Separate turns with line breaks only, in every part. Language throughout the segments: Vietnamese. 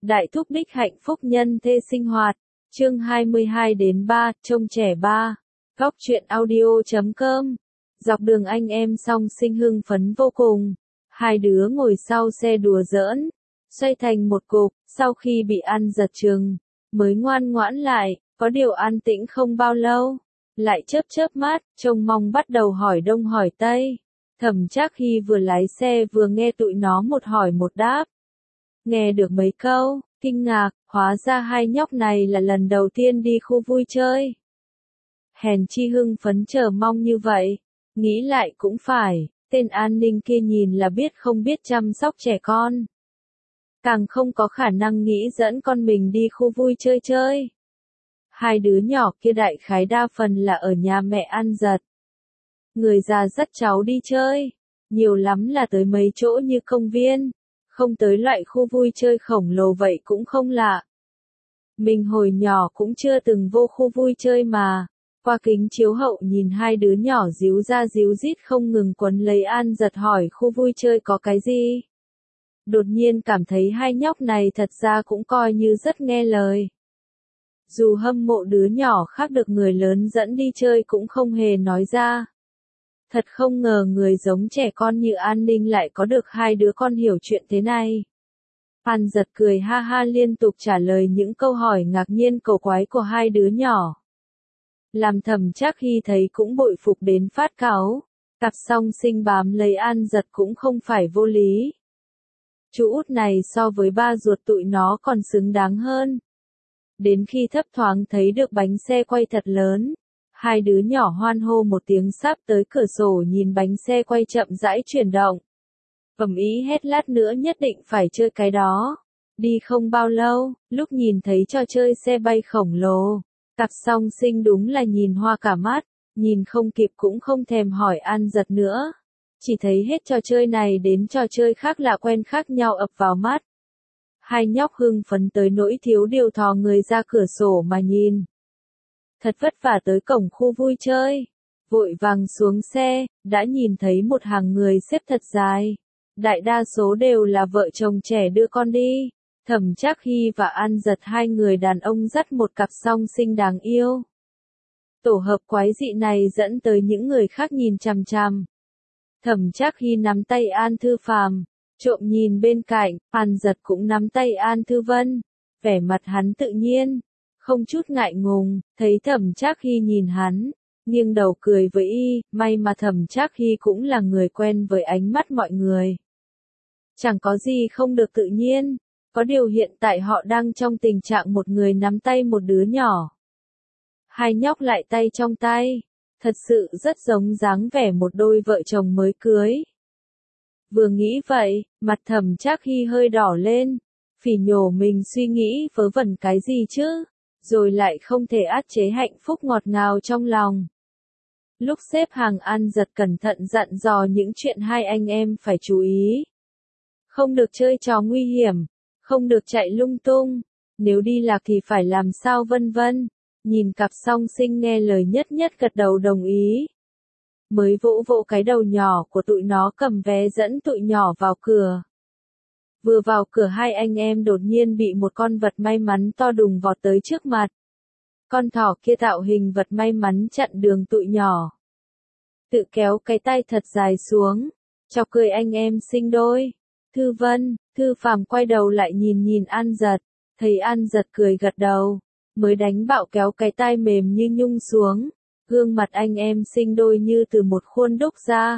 Đại thúc đích hạnh phúc nhân thê sinh hoạt. Chương 22-3, trông trẻ 3. Góc truyện audio.com. Dọc đường anh em song sinh hưng phấn vô cùng. Hai đứa ngồi sau xe đùa giỡn, xoay thành một cục, sau khi bị ăn giật chừng, mới ngoan ngoãn lại, có điều an tĩnh không bao lâu. Lại chớp mắt, trông mong bắt đầu hỏi đông hỏi tây. Thẩm Trác Hy vừa lái xe vừa nghe tụi nó một hỏi một đáp. Nghe được mấy câu, kinh ngạc, hóa ra hai nhóc này là lần đầu tiên đi khu vui chơi. Hèn chi hưng phấn chờ mong như vậy, nghĩ lại cũng phải, tên an ninh kia nhìn là biết không biết chăm sóc trẻ con. Càng không có khả năng nghĩ dẫn con mình đi khu vui chơi chơi. Hai đứa nhỏ kia đại khái đa phần là ở nhà mẹ ăn giật. Người già dắt cháu đi chơi, nhiều lắm là tới mấy chỗ như công viên, không tới loại khu vui chơi khổng lồ vậy cũng không lạ. Mình hồi nhỏ cũng chưa từng vô khu vui chơi mà, qua kính chiếu hậu nhìn hai đứa nhỏ díu ra díu dít không ngừng quấn lấy An Giật hỏi khu vui chơi có cái gì. Đột nhiên cảm thấy hai nhóc này thật ra cũng coi như rất nghe lời. Dù hâm mộ đứa nhỏ khác được người lớn dẫn đi chơi cũng không hề nói ra. Thật không ngờ người giống trẻ con như An Ninh lại có được hai đứa con hiểu chuyện thế này. An Giật cười ha ha liên tục trả lời những câu hỏi ngạc nhiên cầu quái của hai đứa nhỏ. Làm Thẩm Trác Hy thấy cũng bội phục đến phát cáu. Cặp song sinh bám lấy An Giật cũng không phải vô lý. Chú út này so với ba ruột tụi nó còn xứng đáng hơn. Đến khi thấp thoáng thấy được bánh xe quay thật lớn, hai đứa nhỏ hoan hô một tiếng sắp tới cửa sổ nhìn bánh xe quay chậm rãi chuyển động. Ầm ý hét lát nữa nhất định phải chơi cái đó. Đi không bao lâu, lúc nhìn thấy trò chơi xe bay khổng lồ, cặp song sinh đúng là nhìn hoa cả mắt, nhìn không kịp cũng không thèm hỏi An Giật nữa. Chỉ thấy hết trò chơi này đến trò chơi khác lạ quen khác nhau ập vào mắt. Hai nhóc hưng phấn tới nỗi thiếu điều thò người ra cửa sổ mà nhìn. Thật vất vả tới cổng khu vui chơi. Vội vàng xuống xe, đã nhìn thấy một hàng người xếp thật dài. Đại đa số đều là vợ chồng trẻ đưa con đi. Thẩm Trác Hy và An Giật hai người đàn ông dắt một cặp song sinh đáng yêu. Tổ hợp quái dị này dẫn tới những người khác nhìn chằm chằm. Thẩm Trác Hy nắm tay An Thư Phàm, trộm nhìn bên cạnh, An Giật cũng nắm tay An Thư Vân. Vẻ mặt hắn tự nhiên, không chút ngại ngùng, thấy Thẩm Trác Hy nhìn hắn, nghiêng đầu cười với y, may mà Thẩm Trác Hy cũng là người quen với ánh mắt mọi người. Chẳng có gì không được tự nhiên, có điều hiện tại họ đang trong tình trạng một người nắm tay một đứa nhỏ. Hai nhóc lại tay trong tay, thật sự rất giống dáng vẻ một đôi vợ chồng mới cưới. Vừa nghĩ vậy, mặt Thẩm Trác Hy hơi đỏ lên, phỉ nhổ mình suy nghĩ vớ vẩn cái gì chứ, rồi lại không thể át chế hạnh phúc ngọt ngào trong lòng. Lúc xếp hàng An Giật cẩn thận dặn dò những chuyện hai anh em phải chú ý. Không được chơi trò nguy hiểm, không được chạy lung tung, nếu đi lạc thì phải làm sao vân vân. Nhìn cặp song sinh nghe lời nhất gật đầu đồng ý. Mới vỗ vỗ cái đầu nhỏ của tụi nó cầm vé dẫn tụi nhỏ vào cửa. Vừa vào cửa hai anh em đột nhiên bị một con vật may mắn to đùng vọt tới trước mặt. Con thỏ kia tạo hình vật may mắn chặn đường tụi nhỏ. Tự kéo cái tay thật dài xuống, chọc cười anh em sinh đôi. Thư Vân, Thư Phàm quay đầu lại nhìn An Giật, thấy An Giật cười gật đầu, mới đánh bạo kéo cái tay mềm như nhung xuống. Gương mặt anh em sinh đôi như từ một khuôn đúc ra.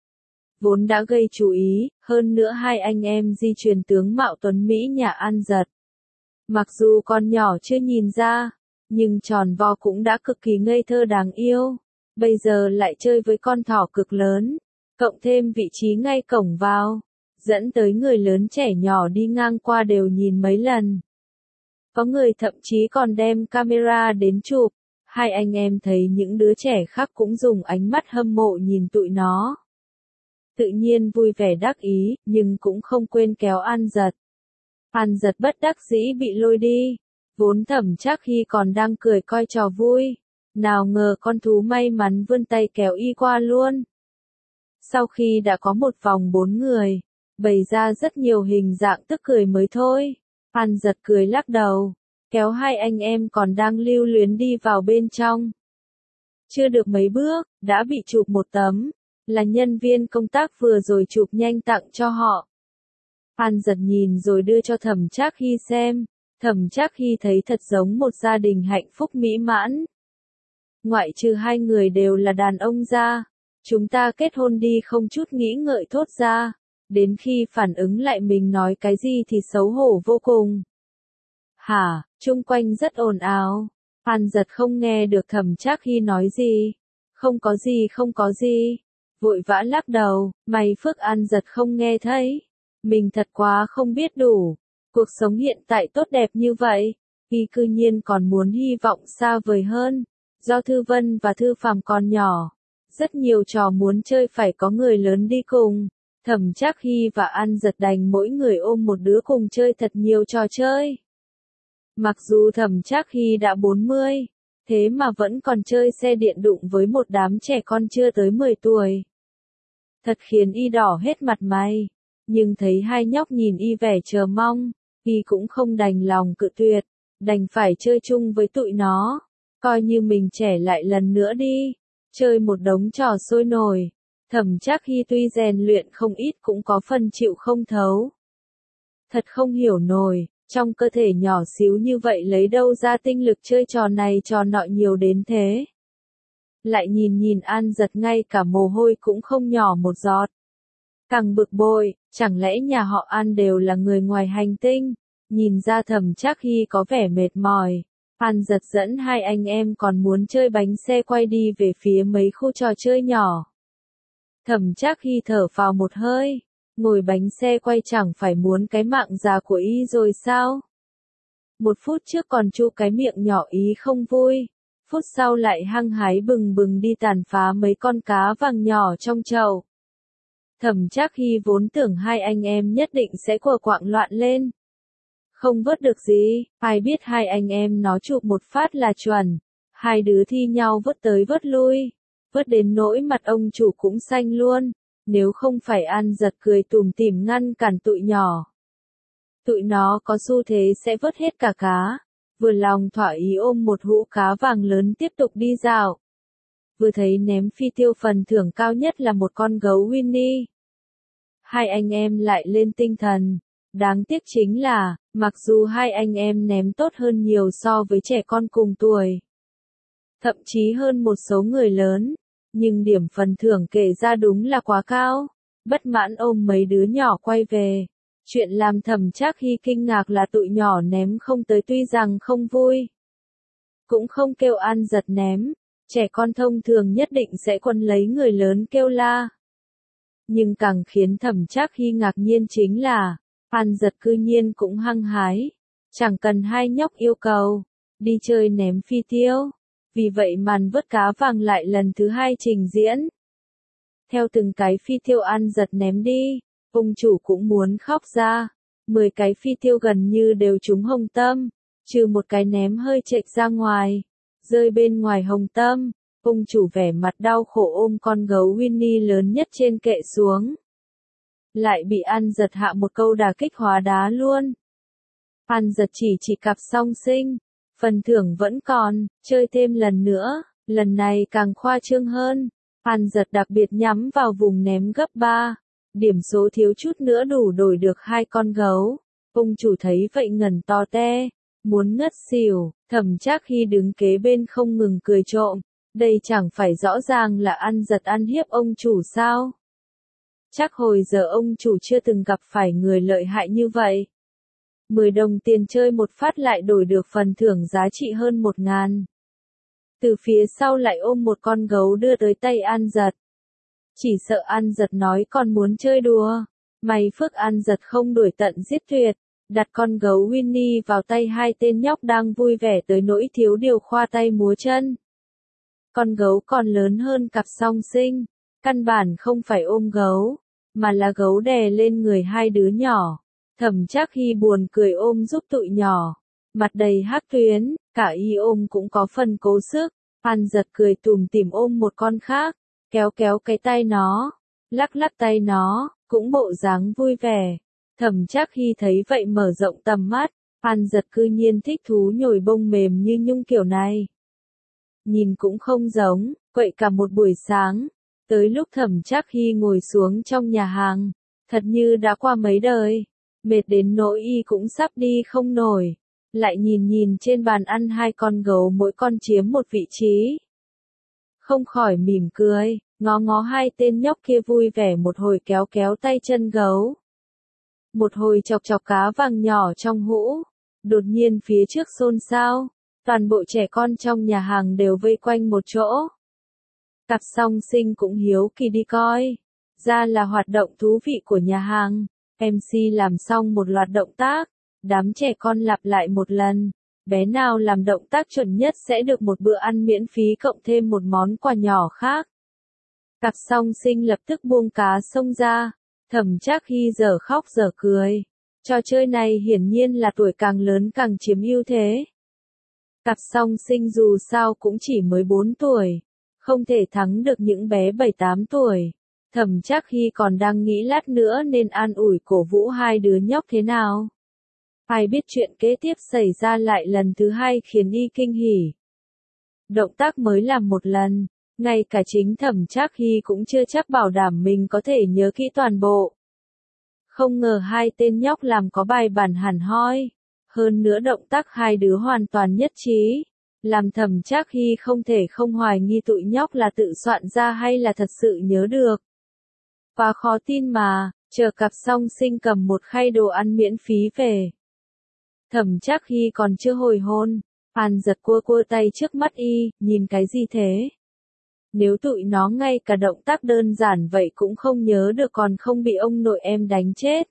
Vốn đã gây chú ý, hơn nữa hai anh em di truyền tướng mạo tuấn Mỹ nhà An Giật. Mặc dù con nhỏ chưa nhìn ra, nhưng tròn vo cũng đã cực kỳ ngây thơ đáng yêu. Bây giờ lại chơi với con thỏ cực lớn, cộng thêm vị trí ngay cổng vào, dẫn tới người lớn trẻ nhỏ đi ngang qua đều nhìn mấy lần. Có người thậm chí còn đem camera đến chụp. Hai anh em thấy những đứa trẻ khác cũng dùng ánh mắt hâm mộ nhìn tụi nó. Tự nhiên vui vẻ đắc ý, nhưng cũng không quên kéo An Giật. An Giật bất đắc dĩ bị lôi đi. Vốn Thẩm Trác Hy còn đang cười coi trò vui. Nào ngờ con thú may mắn vươn tay kéo y qua luôn. Sau khi đã có một vòng 4 người, bày ra rất nhiều hình dạng tức cười mới thôi. An Giật cười lắc đầu, kéo hai anh em còn đang lưu luyến đi vào bên trong. Chưa được mấy bước, đã bị chụp một tấm, là nhân viên công tác vừa rồi chụp nhanh tặng cho họ. An Giật nhìn rồi đưa cho Thẩm Trác Hy xem, Thẩm Trác Hy thấy thật giống một gia đình hạnh phúc mỹ mãn. Ngoại trừ hai người đều là đàn ông ra, chúng ta kết hôn đi không chút nghĩ ngợi thốt ra, đến khi phản ứng lại mình nói cái gì thì xấu hổ vô cùng. Hả, chung quanh rất ồn ào. An Giật không nghe được Thẩm Trác Hy nói gì. Không có gì. Vội vã lắc đầu, may phước An Giật không nghe thấy. Mình thật quá không biết đủ. Cuộc sống hiện tại tốt đẹp như vậy, y cư nhiên còn muốn hy vọng xa vời hơn. Do Thư Vân và Thư Phàm còn nhỏ, rất nhiều trò muốn chơi phải có người lớn đi cùng. Thẩm Trác Hy và An Giật đành mỗi người ôm một đứa cùng chơi thật nhiều trò chơi. Mặc dù Thẩm Trác Hy đã 40, thế mà vẫn còn chơi xe điện đụng với một đám trẻ con chưa tới 10 tuổi. Thật khiến y đỏ hết mặt mày, nhưng thấy hai nhóc nhìn y vẻ chờ mong, y cũng không đành lòng cự tuyệt, đành phải chơi chung với tụi nó, coi như mình trẻ lại lần nữa đi, chơi một đống trò sôi nổi. Thẩm Trác Hy tuy rèn luyện không ít cũng có phần chịu không thấu. Thật không hiểu nổi, trong cơ thể nhỏ xíu như vậy lấy đâu ra tinh lực chơi trò này trò nọ nhiều đến thế. Lại nhìn An Giật ngay cả mồ hôi cũng không nhỏ một giọt. Càng bực bội, chẳng lẽ nhà họ An đều là người ngoài hành tinh? Nhìn ra Thẩm Trác Hy có vẻ mệt mỏi, An Giật dẫn hai anh em còn muốn chơi bánh xe quay đi về phía mấy khu trò chơi nhỏ. Thẩm Trác Hy thở phào một hơi, ngồi bánh xe quay chẳng phải muốn cái mạng già của y rồi sao? Một phút trước còn chu cái miệng nhỏ ý không vui, phút sau lại hăng hái bừng bừng đi tàn phá mấy con cá vàng nhỏ trong chậu. Thẩm Trác Hy vốn tưởng hai anh em nhất định sẽ quờ quạng loạn lên. Không vớt được gì, ai biết hai anh em nó chụp một phát là chuẩn. Hai đứa thi nhau vớt tới vớt lui, vớt đến nỗi mặt ông chủ cũng xanh luôn, nếu không phải An Giật cười tủm tỉm ngăn cản tụi nhỏ. Tụi nó có xu thế sẽ vớt hết cả cá, vừa lòng thỏa ý ôm một hũ cá vàng lớn tiếp tục đi dạo. Vừa thấy ném phi tiêu phần thưởng cao nhất là một con gấu Winnie. Hai anh em lại lên tinh thần. Đáng tiếc chính là, mặc dù hai anh em ném tốt hơn nhiều so với trẻ con cùng tuổi, thậm chí hơn một số người lớn, nhưng điểm phần thưởng kể ra đúng là quá cao. Bất mãn ôm mấy đứa nhỏ quay về. Chuyện làm Thẩm Trác Hy kinh ngạc là tụi nhỏ ném không tới, tuy rằng không vui, cũng không kêu An Giật ném. Trẻ con thông thường nhất định sẽ quấn lấy người lớn kêu la. Nhưng càng khiến Thẩm Trác Hy ngạc nhiên chính là, An Giật cư nhiên cũng hăng hái, chẳng cần hai nhóc yêu cầu, đi chơi ném phi tiêu. Vì vậy màn vớt cá vàng lại lần thứ hai trình diễn. Theo từng cái phi tiêu An Giật ném đi, ông chủ cũng muốn khóc ra. 10 cái phi tiêu gần như đều trúng hồng tâm, trừ một cái ném hơi chệch ra ngoài, rơi bên ngoài hồng tâm. Ông chủ vẻ mặt đau khổ ôm con gấu Winnie lớn nhất trên kệ xuống. Lại bị An Giật hạ một câu đả kích hóa đá luôn. An Giật chỉ cặp song sinh, phần thưởng vẫn còn, chơi thêm lần nữa, lần này càng khoa trương hơn. An Giật đặc biệt nhắm vào vùng ném gấp 3, điểm số thiếu chút nữa đủ đổi được hai con gấu. Ông chủ thấy vậy ngẩn to te, muốn ngất xỉu. Thẩm Trác Hy đứng kế bên không ngừng cười trộm, đây chẳng phải rõ ràng là An Giật ăn hiếp ông chủ sao? Chắc hồi giờ ông chủ chưa từng gặp phải người lợi hại như vậy. 10 đồng tiền chơi một phát lại đổi được phần thưởng giá trị hơn 1.000. Từ phía sau lại ôm một con gấu đưa tới tay An Giật. Chỉ sợ An Giật nói còn muốn chơi đùa. May phước An Giật không đuổi tận giết tuyệt, đặt con gấu Winnie vào tay hai tên nhóc đang vui vẻ tới nỗi thiếu điều khoa tay múa chân. Con gấu còn lớn hơn cặp song sinh, căn bản không phải ôm gấu, mà là gấu đè lên người hai đứa nhỏ. Thẩm Trác Hy buồn cười ôm giúp tụi nhỏ, mặt đầy hắc tuyến, cả y ôm cũng có phần cố sức. An Giật cười tủm tỉm ôm một con khác, kéo cái tay nó, lắc tay nó, cũng bộ dáng vui vẻ. Thẩm Trác Hy thấy vậy mở rộng tầm mắt, An giật cư nhiên thích thú nhồi bông mềm như nhung kiểu này. Nhìn cũng không giống, quậy cả một buổi sáng. Tới lúc Thẩm Trác Hy ngồi xuống trong nhà hàng, thật như đã qua mấy đời. Mệt đến nỗi y cũng sắp đi không nổi. Lại nhìn nhìn trên bàn ăn hai con gấu mỗi con chiếm một vị trí. Không khỏi mỉm cười, ngó ngó hai tên nhóc kia vui vẻ một hồi kéo kéo tay chân gấu. Một hồi chọc chọc cá vàng nhỏ trong hũ. Đột nhiên phía trước xôn xao, toàn bộ trẻ con trong nhà hàng đều vây quanh một chỗ. Cặp song sinh cũng hiếu kỳ đi coi. Ra là hoạt động thú vị của nhà hàng. MC làm xong một loạt động tác, đám trẻ con lặp lại một lần. Bé nào làm động tác chuẩn nhất sẽ được một bữa ăn miễn phí cộng thêm một món quà nhỏ khác. Cặp song sinh lập tức buông cá xông ra. Thẩm Trác Hy giờ khóc giờ cười. Trò chơi này hiển nhiên là tuổi càng lớn càng chiếm ưu thế. Cặp song sinh dù sao cũng chỉ mới 4 tuổi. Không thể thắng được những bé 7-8 tuổi. Thẩm Trác Hy còn đang nghĩ lát nữa nên an ủi cổ vũ hai đứa nhóc thế nào. Ai biết chuyện kế tiếp xảy ra lại lần thứ hai khiến y kinh hỉ. Động tác mới làm một lần, ngay cả chính Thẩm Trác Hy cũng chưa chắc bảo đảm mình có thể nhớ kỹ toàn bộ. Không ngờ hai tên nhóc làm có bài bản hẳn hoi. Hơn nữa động tác hai đứa hoàn toàn nhất trí. Làm Thẩm Trác Hy không thể không hoài nghi tụi nhóc là tự soạn ra hay là thật sự nhớ được. Quá khó tin mà, chờ cặp song sinh cầm một khay đồ ăn miễn phí về. Thẩm Trác Hy còn chưa hồi hôn, An giật cua cua tay trước mắt y, nhìn cái gì thế? Nếu tụi nó ngay cả động tác đơn giản vậy cũng không nhớ được còn không bị ông nội em đánh chết.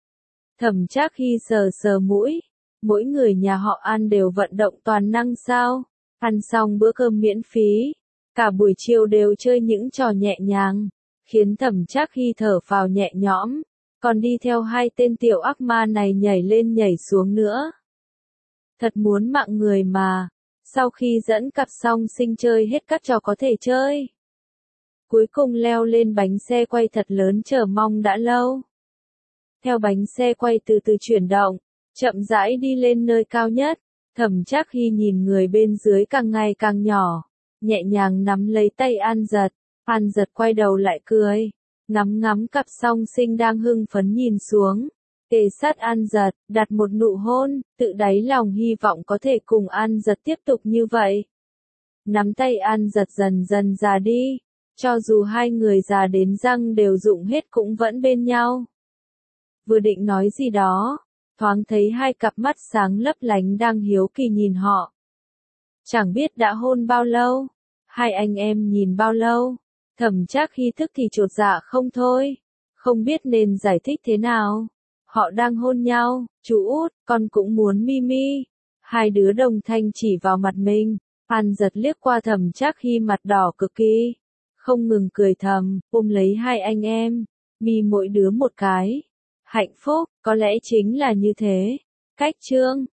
Thẩm Trác Hy sờ sờ mũi, mỗi người nhà họ An đều vận động toàn năng sao? Ăn xong bữa cơm miễn phí, cả buổi chiều đều chơi những trò nhẹ nhàng, khiến Thẩm Trác Hy thở phào nhẹ nhõm, còn đi theo hai tên tiểu ác ma này nhảy lên nhảy xuống nữa. Thật muốn mạng người mà, sau khi dẫn cặp song sinh chơi hết các trò có thể chơi. Cuối cùng leo lên bánh xe quay thật lớn chờ mong đã lâu. Theo bánh xe quay từ từ chuyển động, chậm rãi đi lên nơi cao nhất, Thẩm Trác Hy nhìn người bên dưới càng ngày càng nhỏ, nhẹ nhàng nắm lấy tay An giật quay đầu lại cười, ngắm ngắm cặp song sinh đang hưng phấn nhìn xuống, kề sát An giật, đặt một nụ hôn, tự đáy lòng hy vọng có thể cùng An giật tiếp tục như vậy. Nắm tay An giật dần dần già đi, cho dù hai người già đến răng đều rụng hết cũng vẫn bên nhau. Vừa định nói gì đó, thoáng thấy hai cặp mắt sáng lấp lánh đang hiếu kỳ nhìn họ. Chẳng biết đã hôn bao lâu, hai anh em nhìn bao lâu, Thẩm Trác Hy tức thì chột dạ không thôi, không biết nên giải thích thế nào. Họ đang hôn nhau, chú út, con cũng muốn Mimi. Hai đứa đồng thanh chỉ vào mặt mình, An giật liếc qua Thẩm Trác Hy mặt đỏ cực kỳ, không ngừng cười thầm, ôm lấy hai anh em, mi mỗi đứa một cái. Hạnh phúc, có lẽ chính là như thế. Cách chương